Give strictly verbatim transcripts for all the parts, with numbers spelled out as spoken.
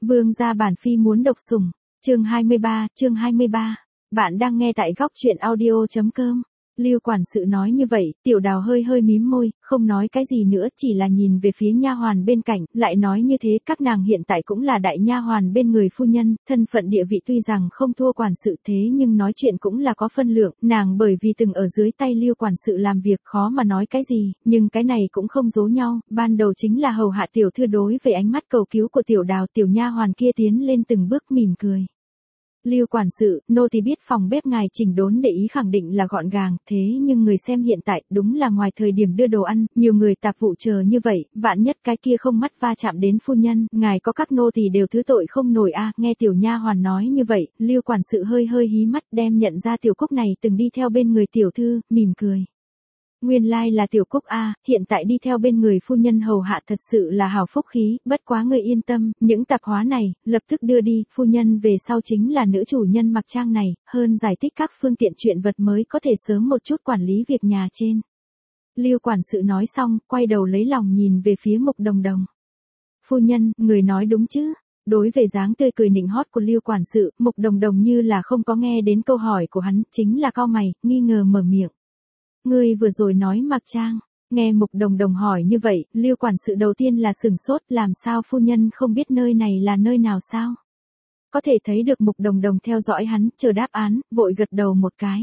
Vương gia bản phi muốn độc sủng, chương hai mươi ba, chương hai mươi ba. Bạn đang nghe tại góc truyện audio.com. Lưu quản sự nói như vậy, Tiểu Đào hơi hơi mím môi, không nói cái gì nữa, chỉ là nhìn về phía nha hoàn bên cạnh, lại nói như thế, các nàng hiện tại cũng là đại nha hoàn bên người phu nhân, thân phận địa vị tuy rằng không thua quản sự thế nhưng nói chuyện cũng là có phân lượng, nàng bởi vì từng ở dưới tay Lưu quản sự làm việc khó mà nói cái gì, nhưng cái này cũng không giấu nhau, ban đầu chính là hầu hạ tiểu thư đối với ánh mắt cầu cứu của Tiểu Đào, tiểu nha hoàn kia tiến lên từng bước mỉm cười. Lưu quản sự, nô tỳ biết phòng bếp ngài chỉnh đốn để ý khẳng định là gọn gàng, thế nhưng người xem hiện tại, đúng là ngoài thời điểm đưa đồ ăn, nhiều người tạp vụ chờ như vậy, vạn nhất cái kia không mắt va chạm đến phu nhân, ngài có các nô tỳ đều thứ tội không nổi a. Nghe tiểu nha hoàn nói như vậy, Lưu quản sự hơi hơi hí mắt, đem nhận ra Tiểu Cúc này từng đi theo bên người tiểu thư, mỉm cười. Nguyên lai là Tiểu Cúc a, hiện tại đi theo bên người phu nhân hầu hạ thật sự là hào phúc khí, bất quá ngươi yên tâm, những tạp hóa này, lập tức đưa đi, phu nhân về sau chính là nữ chủ nhân mặc trang này, hơn giải thích các phương tiện chuyện vật mới có thể sớm một chút quản lý việc nhà trên. Lưu quản sự nói xong, quay đầu lấy lòng nhìn về phía Mục Đồng Đồng. Phu nhân, người nói đúng chứ? Đối về dáng tươi cười nịnh hót của Lưu quản sự, Mục Đồng Đồng như là không có nghe đến câu hỏi của hắn, chính là cau mày, nghi ngờ mở miệng. Ngươi vừa rồi nói mặc trang, nghe Mục Đồng Đồng hỏi như vậy, Lưu quản sự đầu tiên là sửng sốt, làm sao phu nhân không biết nơi này là nơi nào sao? Có thể thấy được Mục Đồng Đồng theo dõi hắn, chờ đáp án, vội gật đầu một cái.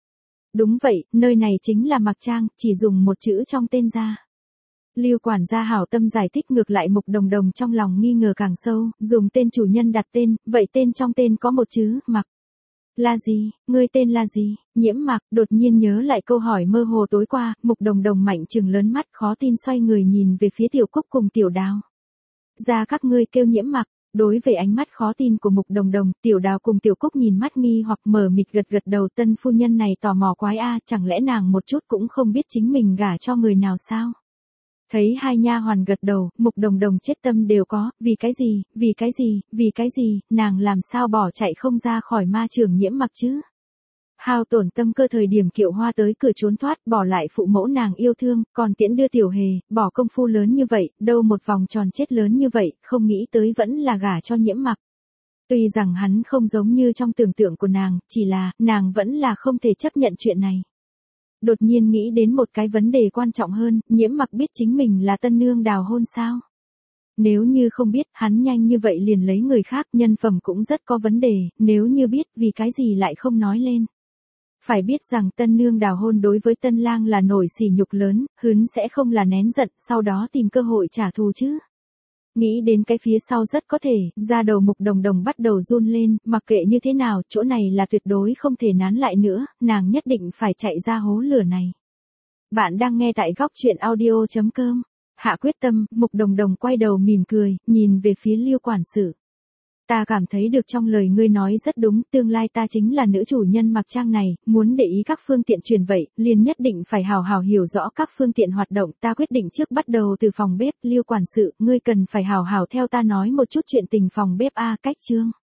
Đúng vậy, nơi này chính là mặc trang, chỉ dùng một chữ trong tên ra. Lưu quản gia hảo tâm giải thích, ngược lại Mục Đồng Đồng trong lòng nghi ngờ càng sâu, dùng tên chủ nhân đặt tên, vậy tên trong tên có một chữ, mặc. Là gì, ngươi tên là gì? Nhiễm Mặc, đột nhiên nhớ lại câu hỏi mơ hồ tối qua, Mục Đồng Đồng mạnh trừng lớn mắt khó tin xoay người nhìn về phía Tiểu Cúc cùng Tiểu Đào. Ra các ngươi kêu Nhiễm Mặc, đối với ánh mắt khó tin của Mục Đồng Đồng, Tiểu Đào cùng Tiểu Cúc nhìn mắt nghi hoặc mờ mịt gật gật đầu, tân phu nhân này tò mò quái a, chẳng lẽ nàng một chút cũng không biết chính mình gả cho người nào sao? Thấy hai nha hoàn gật đầu, Mục Đồng Đồng chết tâm đều có, vì cái gì, vì cái gì, vì cái gì, nàng làm sao bỏ chạy không ra khỏi ma trường Nhiễm Mặc chứ? Hao tổn tâm cơ thời điểm Kiệu Hoa tới cửa trốn thoát, bỏ lại phụ mẫu nàng yêu thương, còn tiễn đưa Tiểu Hề, bỏ công phu lớn như vậy, đâu một vòng tròn chết lớn như vậy, không nghĩ tới vẫn là gả cho Nhiễm Mặc. Tuy rằng hắn không giống như trong tưởng tượng của nàng, chỉ là, nàng vẫn là không thể chấp nhận chuyện này. Đột nhiên nghĩ đến một cái vấn đề quan trọng hơn, Nhiễm Mặc biết chính mình là tân nương đào hôn sao? Nếu như không biết, hắn nhanh như vậy liền lấy người khác, nhân phẩm cũng rất có vấn đề, nếu như biết, vì cái gì lại không nói lên? Phải biết rằng tân nương đào hôn đối với tân lang là nổi sỉ nhục lớn, hứng sẽ không là nén giận, sau đó tìm cơ hội trả thù chứ. Nghĩ đến cái phía sau rất có thể, da đầu Mục Đồng Đồng bắt đầu run lên, mặc kệ như thế nào, chỗ này là tuyệt đối không thể nán lại nữa, nàng nhất định phải chạy ra hố lửa này. Bạn đang nghe tại góc truyện audio.com. Hạ quyết tâm, Mục Đồng Đồng quay đầu mỉm cười, nhìn về phía Lưu quản sự. Ta cảm thấy được trong lời ngươi nói rất đúng, tương lai ta chính là nữ chủ nhân mặc trang này, muốn để ý các phương tiện truyền vậy, liền nhất định phải hào hào hiểu rõ các phương tiện hoạt động, ta quyết định trước bắt đầu từ phòng bếp, Lưu quản sự, ngươi cần phải hào hào theo ta nói một chút chuyện tình phòng bếp a, cách chương.